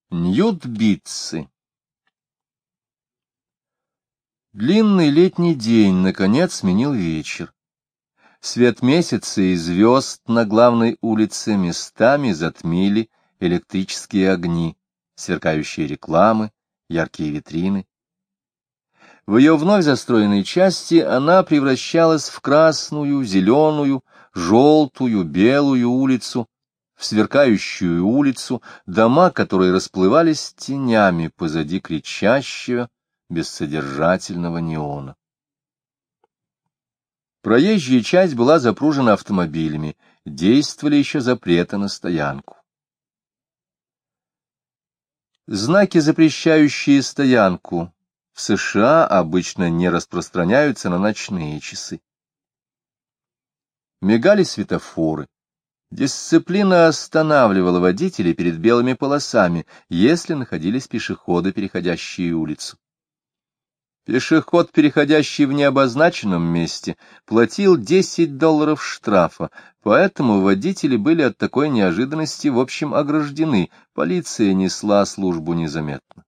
Ньют-Битцы. Длинный летний день, наконец, сменил вечер. Свет месяца и звезд на главной улице местами затмили электрические огни, сверкающие рекламы, яркие витрины. В ее вновь застроенной части она превращалась в красную, зеленую, желтую, белую улицу, в сверкающую улицу, дома, которые расплывались тенями позади кричащего, бессодержательного неона. Проезжая часть была запружена автомобилями, действовали еще запреты на стоянку. Знаки, запрещающие стоянку, в США обычно не распространяются на ночные часы. Мигали светофоры. Дисциплина останавливала водителей перед белыми полосами, если находились пешеходы, переходящие улицу. Пешеход, переходящий в необозначенном месте, платил $10 штрафа, поэтому водители были от такой неожиданности в общем ограждены, полиция несла службу незаметно.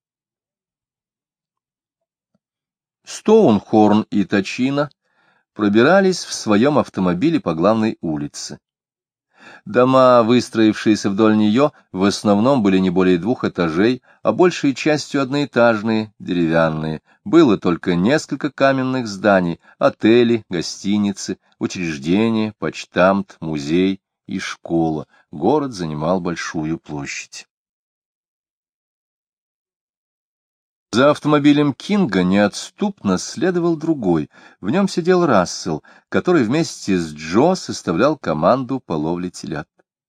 Стоунхорн и Тачино пробирались в своем автомобиле по главной улице. Дома, выстроившиеся вдоль нее, в основном были не более 2 этажей, а большей частью одноэтажные, деревянные. Было только несколько каменных зданий, отели, гостиницы, учреждения, почтамт, музей и школа. Город занимал большую площадь. За автомобилем Кинга неотступно следовал другой. В нем сидел Рассел, который вместе с Джо составлял команду по ловле телят.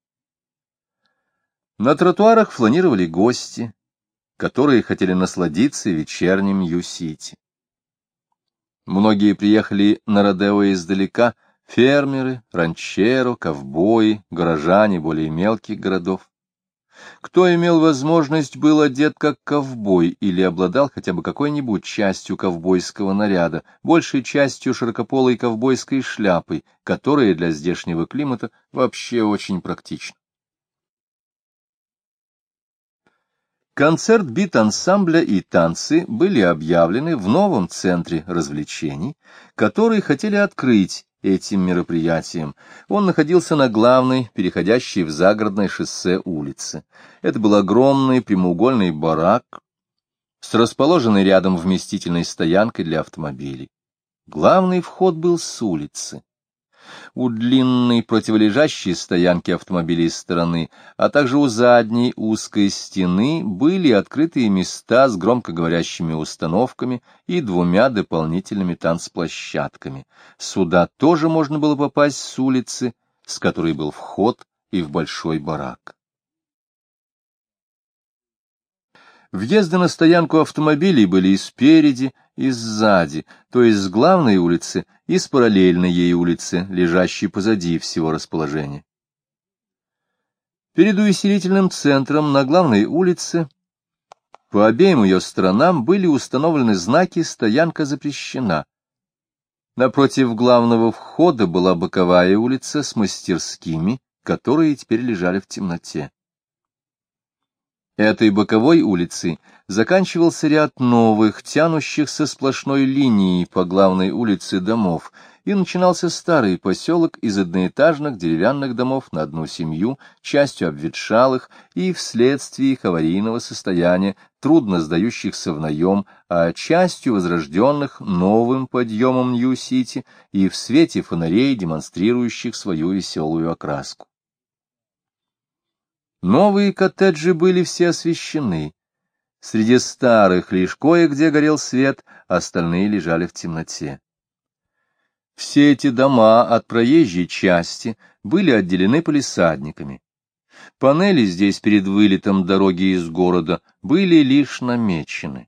На тротуарах фланировали гости, которые хотели насладиться вечерним Нью-Сити. Многие приехали на родео издалека: фермеры, ранчеро, ковбои, горожане более мелких городов. Кто имел возможность, был одет как ковбой или обладал хотя бы какой-нибудь частью ковбойского наряда, большей частью широкополой ковбойской шляпой, которая для здешнего климата вообще очень практична. Концерт бит-ансамбля и танцы были объявлены в новом центре развлечений, который хотели открыть этим мероприятием. Он находился на главной, переходящей в загородное шоссе улице. Это был огромный прямоугольный барак с расположенной рядом вместительной стоянкой для автомобилей. Главный вход был с улицы. У длинной противолежащей стоянки автомобилей стороны, а также у задней узкой стены были открытые места с громкоговорящими установками и 2 дополнительными танцплощадками. Сюда тоже можно было попасть с улицы, с которой был вход и в большой барак. Въезды на стоянку автомобилей были и спереди, и сзади, то есть с главной улицы и с параллельной ей улицы, лежащей позади всего расположения. Перед увеселительным центром на главной улице по обеим ее сторонам были установлены знаки «Стоянка запрещена». Напротив главного входа была боковая улица с мастерскими, которые теперь лежали в темноте. Этой боковой улицей заканчивался ряд новых, тянущихся сплошной линией по главной улице домов, и начинался старый поселок из одноэтажных деревянных домов на одну семью, частью обветшалых и вследствие их аварийного состояния, трудно сдающихся в наем, а частью возрожденных новым подъемом Нью-Сити и в свете фонарей, демонстрирующих свою веселую окраску. Новые коттеджи были все освещены. Среди старых лишь кое-где горел свет, остальные лежали в темноте. Все эти дома от проезжей части были отделены палисадниками. Панели здесь перед вылетом дороги из города были лишь намечены.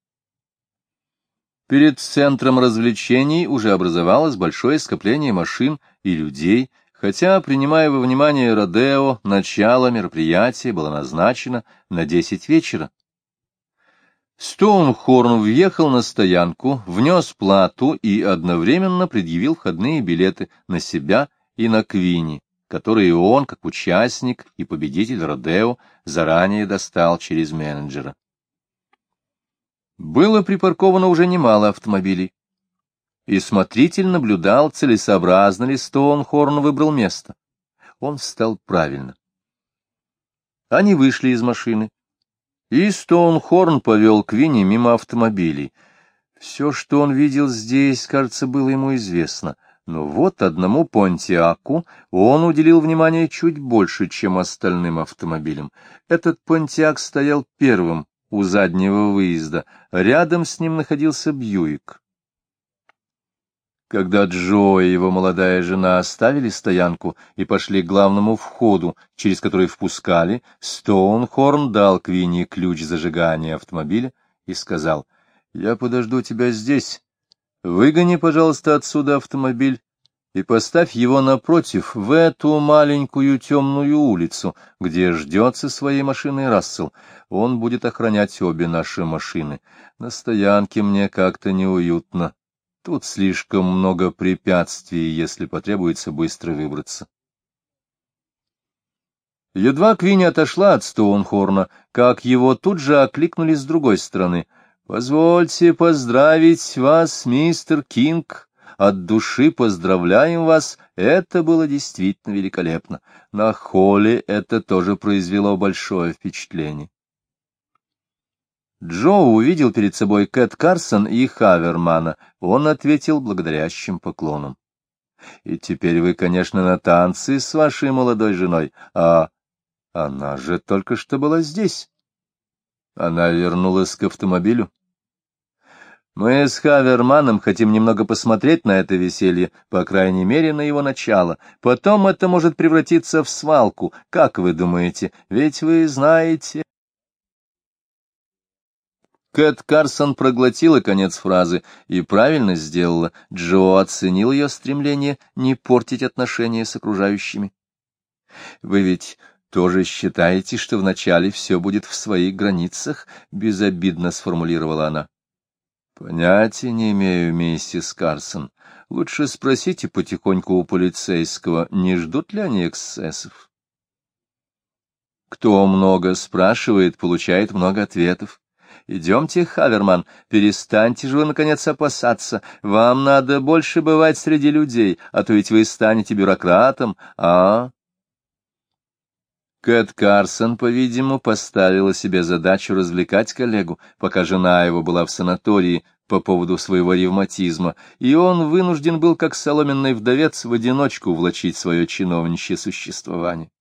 Перед центром развлечений уже образовалось большое скопление машин и людей, хотя, принимая во внимание родео, начало мероприятия было назначено на 10 вечера. Стоунхорн въехал на стоянку, внес плату и одновременно предъявил входные билеты на себя и на Квинни. которые он, как участник и победитель родео, заранее достал через менеджера. Было припарковано уже немало автомобилей, и смотритель наблюдал, целесообразно ли Стоунхорн выбрал место. Он встал правильно. Они вышли из машины, и Стоунхорн повел Квинни мимо автомобилей. Все, что он видел здесь, кажется, было ему известно, но вот одному Понтиаку он уделил внимание чуть больше, чем остальным автомобилям. Этот Понтиак стоял первым у заднего выезда, рядом с ним находился Бьюик. Когда Джо и его молодая жена оставили стоянку и пошли к главному входу, через который впускали, Стоунхорн дал Квинни ключ зажигания автомобиля и сказал: «Я подожду тебя здесь. Выгони, пожалуйста, отсюда автомобиль и поставь его напротив, в эту маленькую темную улицу, где ждет со своей машиной Рассел. Он будет охранять обе наши машины. На стоянке мне как-то неуютно. Тут слишком много препятствий, если потребуется быстро выбраться». Едва Квинни отошла от Стоунхорна, как его тут же окликнули с другой стороны. «Позвольте поздравить вас, мистер Кинг. От души поздравляем вас. Это было действительно великолепно. На Холли это тоже произвело большое впечатление». Джо увидел перед собой Кэт Карсон и Хавермана. Он ответил благодарящим поклоном. «И теперь вы, конечно, на танцы с вашей молодой женой, а она же только что была здесь». Она вернулась к автомобилю. «Мы с Хаверманом хотим немного посмотреть на это веселье, по крайней мере, на его начало. Потом это может превратиться в свалку. Как вы думаете? Ведь вы знаете...» Кэт Карсон проглотила конец фразы и правильно сделала. Джо оценил ее стремление не портить отношения с окружающими. «Вы ведь тоже считаете, что вначале все будет в своих границах?» — безобидно сформулировала она. «Понятия не имею, миссис Карсон. Лучше спросите потихоньку у полицейского, не ждут ли они эксцессов». Кто много спрашивает, получает много ответов. Идемте, Хаверман, перестаньте же вы, наконец, опасаться. Вам надо больше бывать среди людей, а то ведь вы станете бюрократом, а...» Кэт Карсон, по-видимому, поставила себе задачу развлекать коллегу, пока жена его была в санатории по поводу своего ревматизма, и он вынужден был, как соломенный вдовец, в одиночку влачить свое чиновничье существование.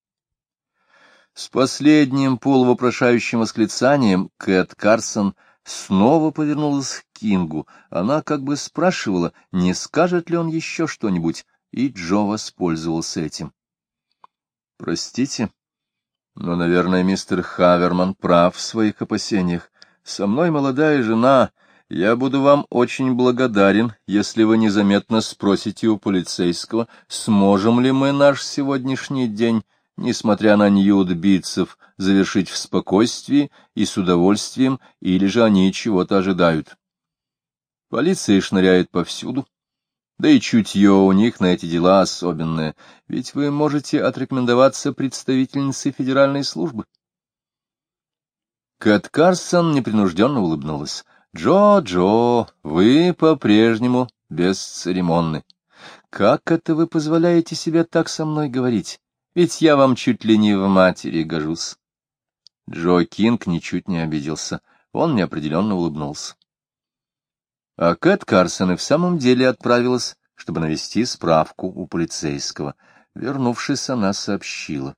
С последним полувопрошающим восклицанием Кэт Карсон снова повернулась к Кингу. Она как бы спрашивала, не скажет ли он еще что-нибудь, и Джо воспользовался этим. «Простите, но, наверное, мистер Хаверман прав в своих опасениях. Со мной молодая жена. Я буду вам очень благодарен, если вы незаметно спросите у полицейского, сможем ли мы наш сегодняшний день, несмотря на ньюд-битцев, завершить в спокойствии и с удовольствием, или же они чего-то ожидают. Полиция шныряет повсюду, да и чутье у них на эти дела особенное, ведь вы можете отрекомендоваться представительницей федеральной службы». Кэт Карсон непринужденно улыбнулась. «Джо, вы по-прежнему бесцеремонны. Как это вы позволяете себе так со мной говорить? Ведь я вам чуть ли не в матери гожусь». Джо Кинг ничуть не обиделся. Он неопределенно улыбнулся. А Кэт Карсон и в самом деле отправилась, чтобы навести справку у полицейского. Вернувшись, она сообщила: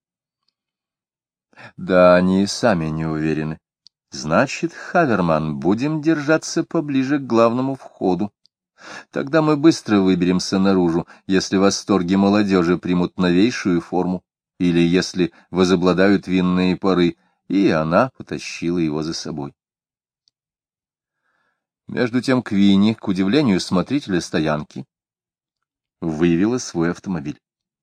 «Да, они сами не уверены. Значит, Хаверман, будем держаться поближе к главному входу. Тогда мы быстро выберемся наружу, если восторги молодежи примут новейшую форму, или если возобладают винные пары», и она потащила его за собой. Между тем Квинни, к удивлению смотрителя стоянки, вывела свой автомобиль.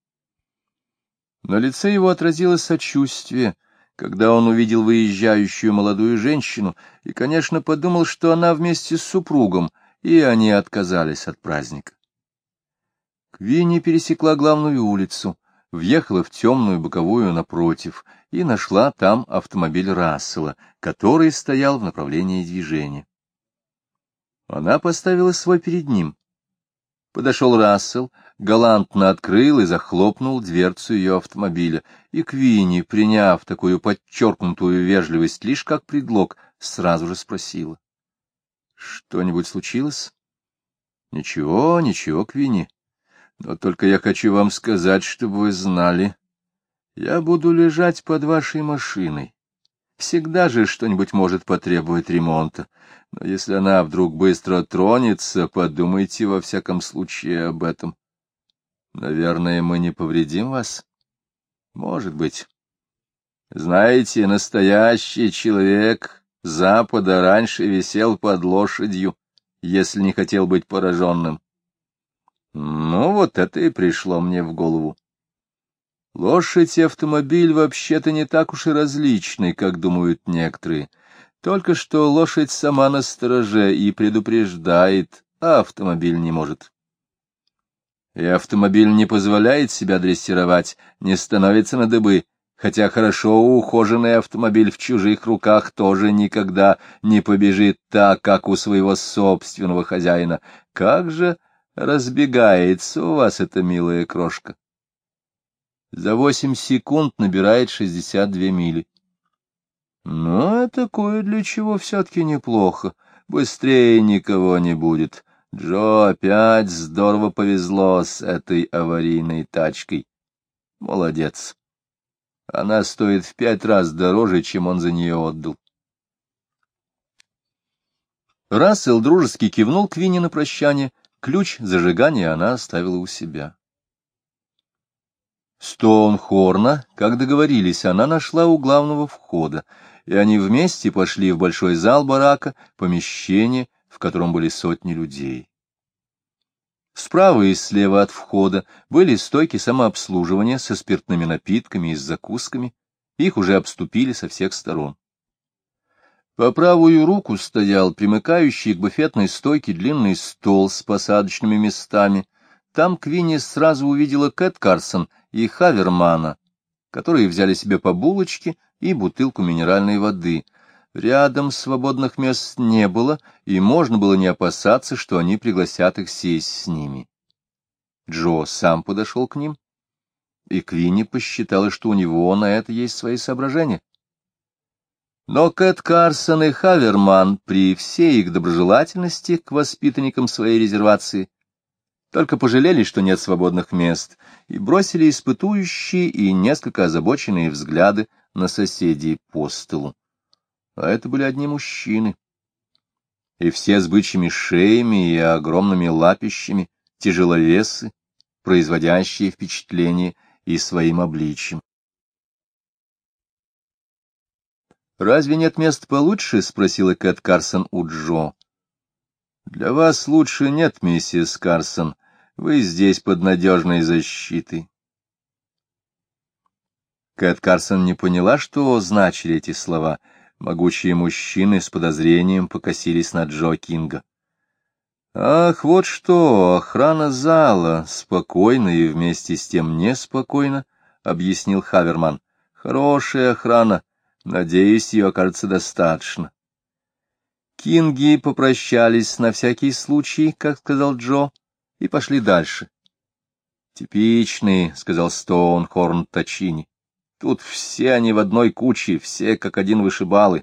На лице его отразилось сочувствие, когда он увидел выезжающую молодую женщину, и, конечно, подумал, что она вместе с супругом, и они отказались от праздника. Квинни пересекла главную улицу. въехала в темную боковую напротив и нашла там автомобиль Рассела, который стоял в направлении движения. Она поставила свой перед ним. Подошел Рассел, галантно открыл и захлопнул дверцу ее автомобиля, и Квинни, приняв такую подчеркнутую вежливость лишь как предлог, сразу же спросила: — Что-нибудь случилось? — Ничего, ничего, Квинни. Но только я хочу вам сказать, чтобы вы знали. Я буду лежать под вашей машиной. Всегда же что-нибудь может потребовать ремонта. Но если она вдруг быстро тронется, подумайте во всяком случае об этом. Наверное, мы не повредим вас? Может быть. Знаете, настоящий человек Запада раньше висел под лошадью, если не хотел быть пораженным. Ну, вот это и пришло мне в голову. Лошадь и автомобиль вообще-то не так уж и различны, как думают некоторые. Только что лошадь сама настороже и предупреждает, а автомобиль не может. И автомобиль не позволяет себя дрессировать, не становится на дыбы, хотя хорошо ухоженный автомобиль в чужих руках тоже никогда не побежит так, как у своего собственного хозяина. Как же разбегается у вас эта милая крошка! За 8 секунд набирает 62 мили. Но это кое для чего все-таки неплохо. Быстрее никого не будет. Джо опять здорово повезло с этой аварийной тачкой. Молодец. Она стоит в 5 раз дороже, чем он за нее отдал. Рассел дружески кивнул Квинни на прощание. Ключ зажигания она оставила у себя. Стоунхорна, как договорились, она нашла у главного входа, и они вместе пошли в большой зал барака, помещение, в котором были сотни людей. Справа и слева от входа были стойки самообслуживания со спиртными напитками и с закусками, их уже обступили со всех сторон. По правую руку стоял примыкающий к буфетной стойке длинный стол с посадочными местами. Там Квинни сразу увидела Кэт Карсон и Хавермана, которые взяли себе по булочке и бутылку минеральной воды. Рядом свободных мест не было, и можно было не опасаться, что они пригласят их сесть с ними. Джо сам подошел к ним, и Квинни посчитала, что у него на это есть свои соображения. Но Кэт Карсон и Хаверман, при всей их доброжелательности к воспитанникам своей резервации, только пожалели, что нет свободных мест, и бросили испытующие и несколько озабоченные взгляды на соседей по столу. А это были одни мужчины. И все с бычьими шеями и огромными лапищами, тяжеловесы, производящие впечатление и своим обличием. «Разве нет мест получше?» — спросила Кэт Карсон у Джо. «Для вас лучше нет, миссис Карсон. Вы здесь под надежной защитой». Кэт Карсон не поняла, что значили эти слова. Могучие мужчины с подозрением покосились на Джо Кинга. «Ах, вот что, охрана зала, спокойно и вместе с тем неспокойно», — объяснил Хаверман. «Хорошая охрана. Надеюсь, ее окажется достаточно». Кинги попрощались на всякий случай, как сказал Джо, и пошли дальше. «Типичные», — сказал Стоунхорн Тачини. «Тут все они в одной куче, все как один вышибалы.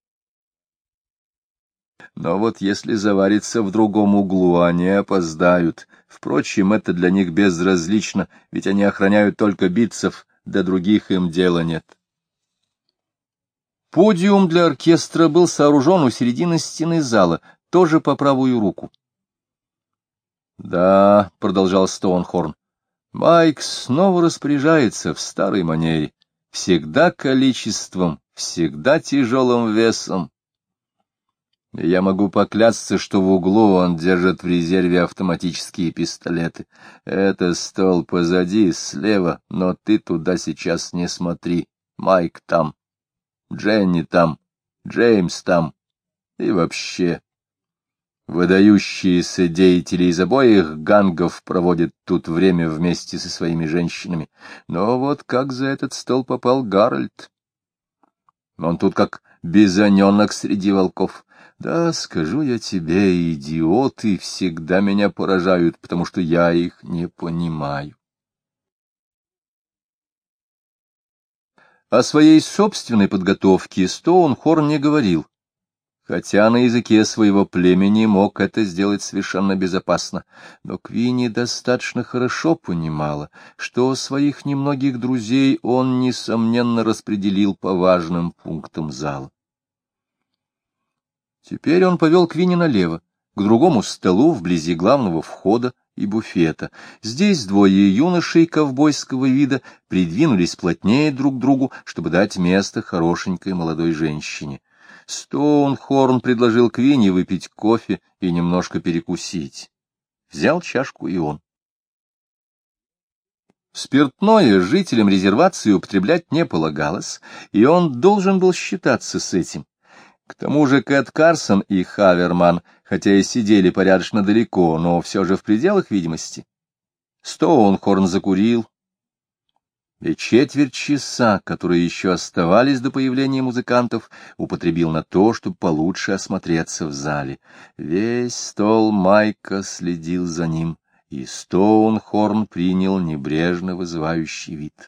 Но вот если завариться в другом углу, они опоздают. Впрочем, это для них безразлично, ведь они охраняют только битцев, до других им дела нет». Подиум для оркестра был сооружен у середины стены зала, тоже по правую руку. «Да», — продолжал Стоунхорн, — «Майк снова распоряжается в старой манере, всегда количеством, всегда тяжелым весом. Я могу поклясться, что в углу он держит в резерве автоматические пистолеты. Это стол позади, слева, но ты туда сейчас не смотри. Майк там. Дженни там, Джеймс там, и вообще. Выдающиеся деятели из обоих гангов проводят тут время вместе со своими женщинами. Но вот как за этот стол попал Гарольд? Он тут как бизоненок среди волков. Да, скажу я тебе, идиоты всегда меня поражают, потому что я их не понимаю. О своей собственной подготовке Стоунхорн не говорил, хотя на языке своего племени мог это сделать совершенно безопасно, но Квинни достаточно хорошо понимала, что своих немногих друзей он, несомненно, распределил по важным пунктам зала. Теперь он повел Квинни налево, к другому столу вблизи главного входа и буфета. Здесь двое юношей ковбойского вида придвинулись плотнее друг к другу, чтобы дать место хорошенькой молодой женщине. Стоунхорн предложил Квинни выпить кофе и немножко перекусить. Взял чашку и он. Спиртное жителям резервации употреблять не полагалось, и он должен был считаться с этим. К тому же Кэт Карсон и Хаверман, хотя и сидели порядочно далеко, но все же в пределах видимости. Стоунхорн закурил, и четверть часа, которые еще оставались до появления музыкантов, употребил на то, чтобы получше осмотреться в зале. Весь стол Майка следил за ним, и Стоунхорн принял небрежно вызывающий вид.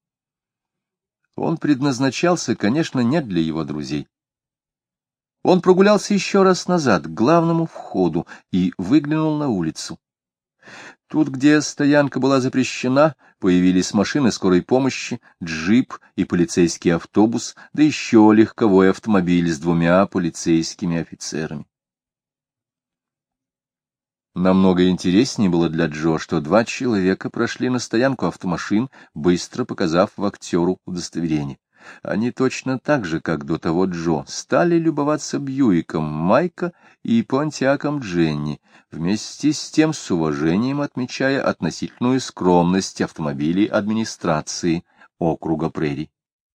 Он предназначался, конечно, не для его друзей. Он прогулялся еще раз назад, к главному входу, и выглянул на улицу. Тут, где стоянка была запрещена, появились машины скорой помощи, джип и полицейский автобус, да еще легковой автомобиль с двумя полицейскими офицерами. Намного интереснее было для Джо, что два человека прошли на стоянку автомашин, быстро показав вахтеру удостоверение. Они точно так же, как до того Джо, стали любоваться Бьюиком Майка и Понтиаком Дженни, вместе с тем с уважением отмечая относительную скромность автомобилей администрации округа Прерий.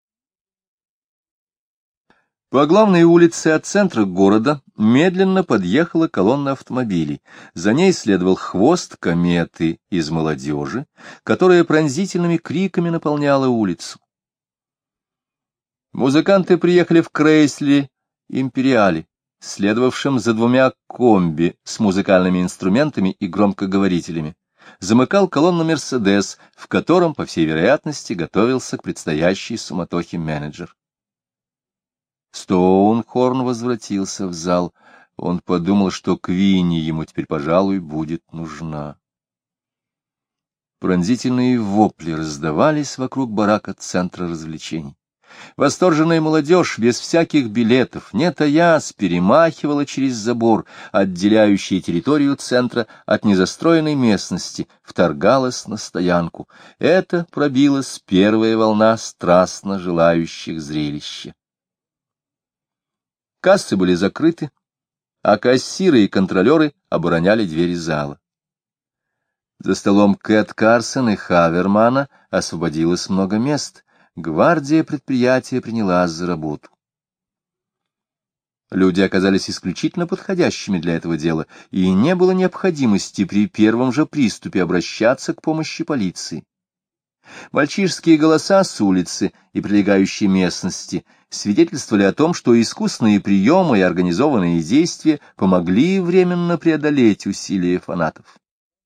По главной улице от центра города медленно подъехала колонна автомобилей. За ней следовал хвост кометы из молодежи, которая пронзительными криками наполняла улицу. Музыканты приехали в Крейслере «Империале», следовавшем за двумя комби с музыкальными инструментами и громкоговорителями. Замыкал колонну «Мерседес», в котором, по всей вероятности, готовился к предстоящей суматохе менеджер. Стоунхорн возвратился в зал. Он подумал, что Квинни ему теперь, пожалуй, будет нужна. Пронзительные вопли раздавались вокруг барака центра развлечений. Восторженная молодежь без всяких билетов, не таясь, перемахивала через забор, отделяющий территорию центра от незастроенной местности, вторгалась на стоянку. Это пробилась первая волна страстно желающих зрелища. Кассы были закрыты, а кассиры и контролеры обороняли двери зала. За столом Кэт Карсон и Хавермана освободилось много мест. Гвардия предприятия принялась за работу. Люди оказались исключительно подходящими для этого дела, и не было необходимости при первом же приступе обращаться к помощи полиции. Мальчишские голоса с улицы и прилегающей местности свидетельствовали о том, что искусные приемы и организованные действия помогли временно преодолеть усилия фанатов.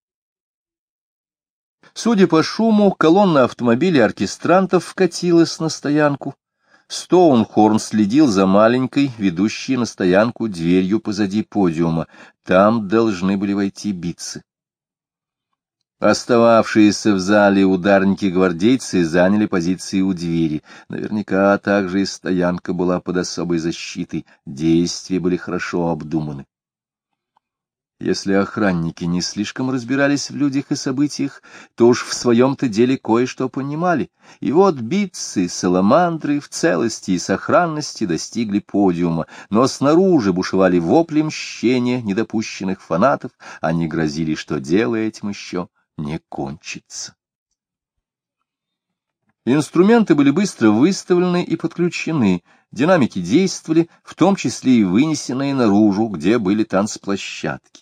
Судя по шуму, колонна автомобилей оркестрантов вкатилась на стоянку. Стоунхорн следил за маленькой, ведущей на стоянку, дверью позади подиума. Там должны были войти битцы. Остававшиеся в зале ударники-гвардейцы заняли позиции у двери. Наверняка также и стоянка была под особой защитой. Действия были хорошо обдуманы. Если охранники не слишком разбирались в людях и событиях, то уж в своем-то деле кое-что понимали. И вот битцы, саламандры в целости и сохранности достигли подиума, но снаружи бушевали вопли мщения недопущенных фанатов, они грозили, что дело этим еще не кончится. Инструменты были быстро выставлены и подключены. Динамики действовали, в том числе и вынесенные наружу, где были танцплощадки.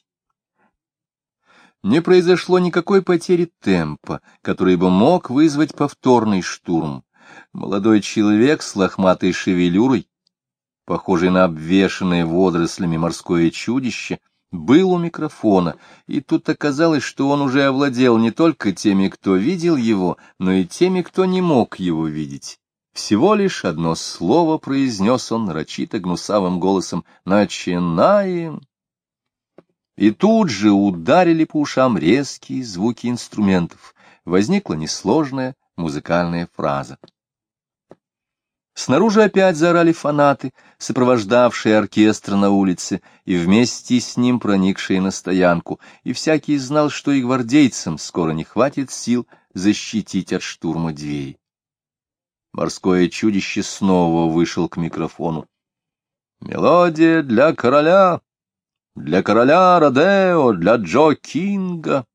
Не произошло никакой потери темпа, который бы мог вызвать повторный штурм. Молодой человек с лохматой шевелюрой, похожий на обвешанное водорослями морское чудище, был у микрофона, и тут оказалось, что он уже овладел не только теми, кто видел его, но и теми, кто не мог его видеть. Всего лишь одно слово произнес он нарочито гнусавым голосом: «Начинаем!» И тут же ударили по ушам резкие звуки инструментов. Возникла несложная музыкальная фраза. Снаружи опять заорали фанаты, сопровождавшие оркестр на улице, и вместе с ним проникшие на стоянку, и всякий знал, что и гвардейцам скоро не хватит сил защитить от штурма двери. Морское чудище снова вышел к микрофону. «Мелодия для короля Родео, для Джо Кинга».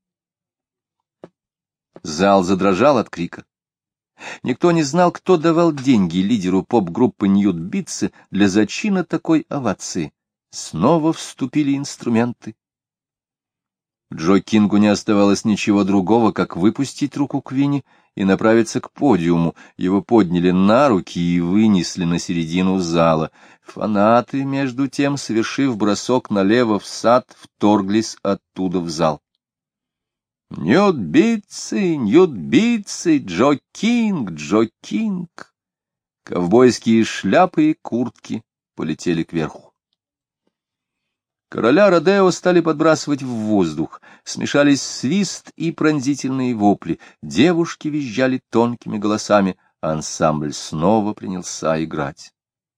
Зал задрожал от крика. Никто не знал, кто давал деньги лидеру поп-группы Ньют-Битцы для зачина такой овации. Снова вступили инструменты. Джо Кингу не оставалось ничего другого, как выпустить руку Квинни и направиться к подиуму. Его подняли на руки и вынесли на середину зала. Фанаты, между тем, совершив бросок налево в сад, вторглись оттуда в зал. «Ньют-Битцы! Ньют-Битцы! Джо Кинг! Джо Кинг!» Ковбойские шляпы и куртки полетели кверху. Короля Родео стали подбрасывать в воздух, смешались свист и пронзительные вопли, девушки визжали тонкими голосами, а ансамбль снова принялся играть.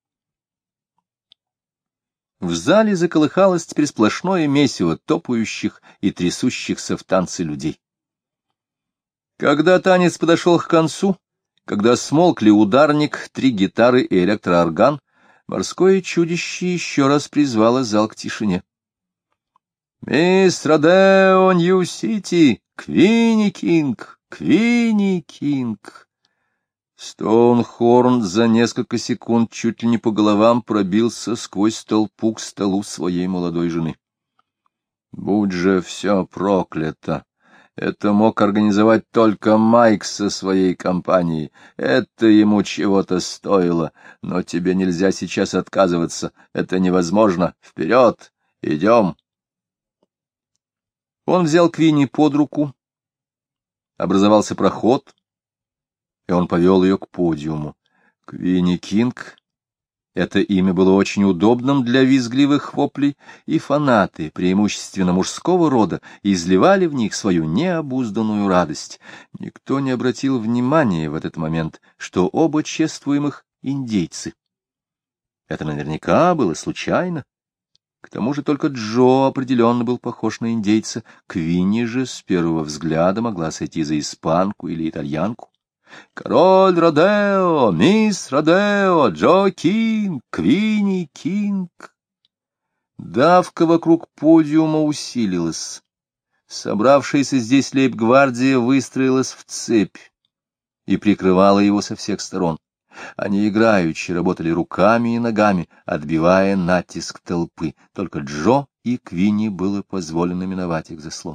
В зале заколыхалось теперь сплошное месиво топающих и трясущихся в танце людей. Когда танец подошел к концу, когда смолкли ударник, 3 гитары и электроорган, морское чудище еще раз призвало зал к тишине. «Мисс Родео, Нью-Сити! Квинни Кинг! Квинни Кинг!» Стоунхорн за несколько секунд чуть ли не по головам пробился сквозь толпу к столу своей молодой жены. Будь же все проклято! Это мог организовать только Майк со своей компанией. Это ему чего-то стоило, но тебе нельзя сейчас отказываться. Это невозможно. Вперед! Идем! Он взял Квинни под руку. Образовался проход, и он повел ее к подиуму. Квинни Кинг — это имя было очень удобным для визгливых воплей, и фанаты, преимущественно мужского рода, изливали в них свою необузданную радость. Никто не обратил внимания в этот момент, что оба чествуемых индейцы. Это наверняка было случайно. К тому же только Джо определенно был похож на индейца, Квинни же с первого взгляда могла сойти за испанку или итальянку. «Король Родео! Мисс Родео! Джо Кинг! Квинни Кинг!» Давка вокруг подиума усилилась. Собравшаяся здесь лейб-гвардия выстроилась в цепь и прикрывала его со всех сторон. Они играючи работали руками и ногами, отбивая натиск толпы. Только Джо и Квинни было позволено миновать их заслон.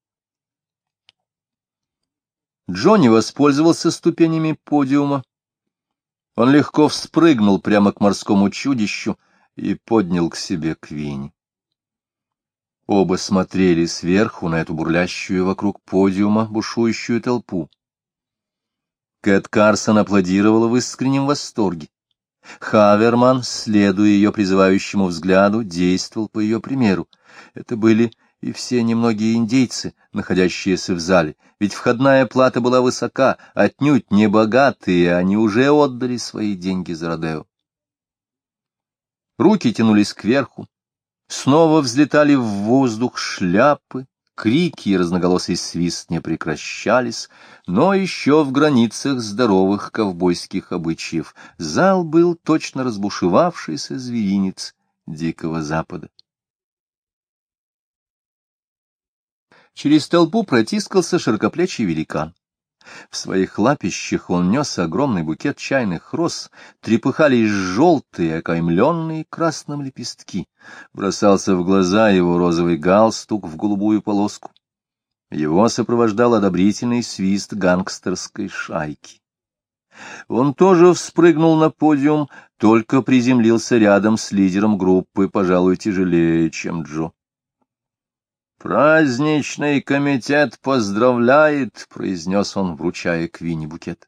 Джо не воспользовался ступенями подиума. Он легко вспрыгнул прямо к морскому чудищу и поднял к себе Квинни. Оба смотрели сверху на эту бурлящую вокруг подиума бушующую толпу. Кэт Карсон аплодировала в искреннем восторге. Хаверман, следуя ее призывающему взгляду, действовал по ее примеру. Это были и все немногие индейцы, находящиеся в зале, ведь входная плата была высока, отнюдь не богатые, они уже отдали свои деньги за Родео. Руки тянулись кверху, снова взлетали в воздух шляпы, крики и разноголосый свист не прекращались, но еще в границах здоровых ковбойских обычаев. Зал был точно разбушевавшийся зверинец Дикого Запада. Через толпу протискался широкоплечий великан. В своих лапищах он нес огромный букет чайных роз, трепыхались желтые, окаймленные красным лепестки. Бросался в глаза его розовый галстук в голубую полоску. Его сопровождал одобрительный свист гангстерской шайки. Он тоже вспрыгнул на подиум, только приземлился рядом с лидером группы, пожалуй, тяжелее, чем Джо. «Праздничный комитет поздравляет», — произнес он, вручая Квинни букет.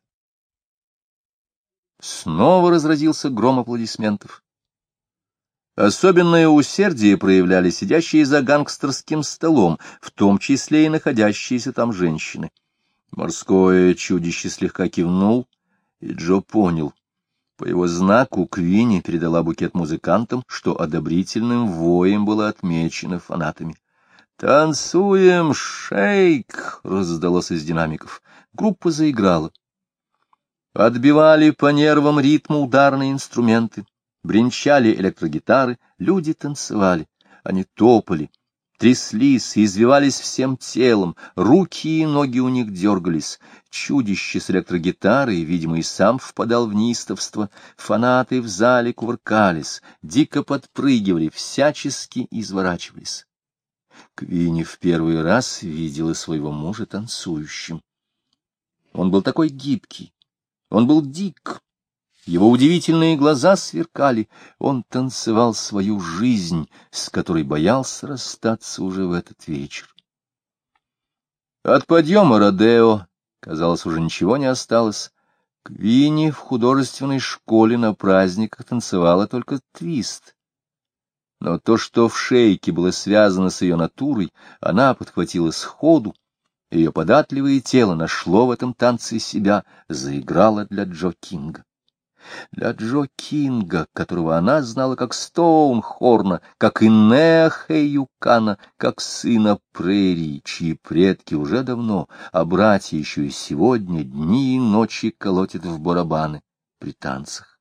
Снова разразился гром аплодисментов. Особенное усердие проявляли сидящие за гангстерским столом, в том числе и находящиеся там женщины. Морское чудище слегка кивнул, и Джо понял. По его знаку Квинни передала букет музыкантам, что одобрительным воем было отмечено фанатами. «Танцуем, шейк!» — раздалось из динамиков. Группа заиграла. Отбивали по нервам ритм ударные инструменты, бренчали электрогитары, люди танцевали. Они топали, тряслись и извивались всем телом, руки и ноги у них дергались. Чудище с электрогитарой, видимо, и сам впадал в неистовство. Фанаты в зале кувыркались, дико подпрыгивали, всячески изворачивались. Квинни в первый раз видела своего мужа танцующим. Он был такой гибкий, он был дик, его удивительные глаза сверкали, он танцевал свою жизнь, с которой боялся расстаться уже в этот вечер. От подъема родео, казалось, уже ничего не осталось. Квинни в художественной школе на праздниках танцевала только твист. Но то, что в шейке было связано с ее натурой, она подхватила сходу, ее податливое тело нашло в этом танце себя, заиграло для Джо Кинга. Для Джо Кинга, которого она знала как Стоунхорна, как Инеа Хэйюкана, как сына прерий, чьи предки уже давно, а братья еще и сегодня дни и ночи колотят в барабаны при танцах.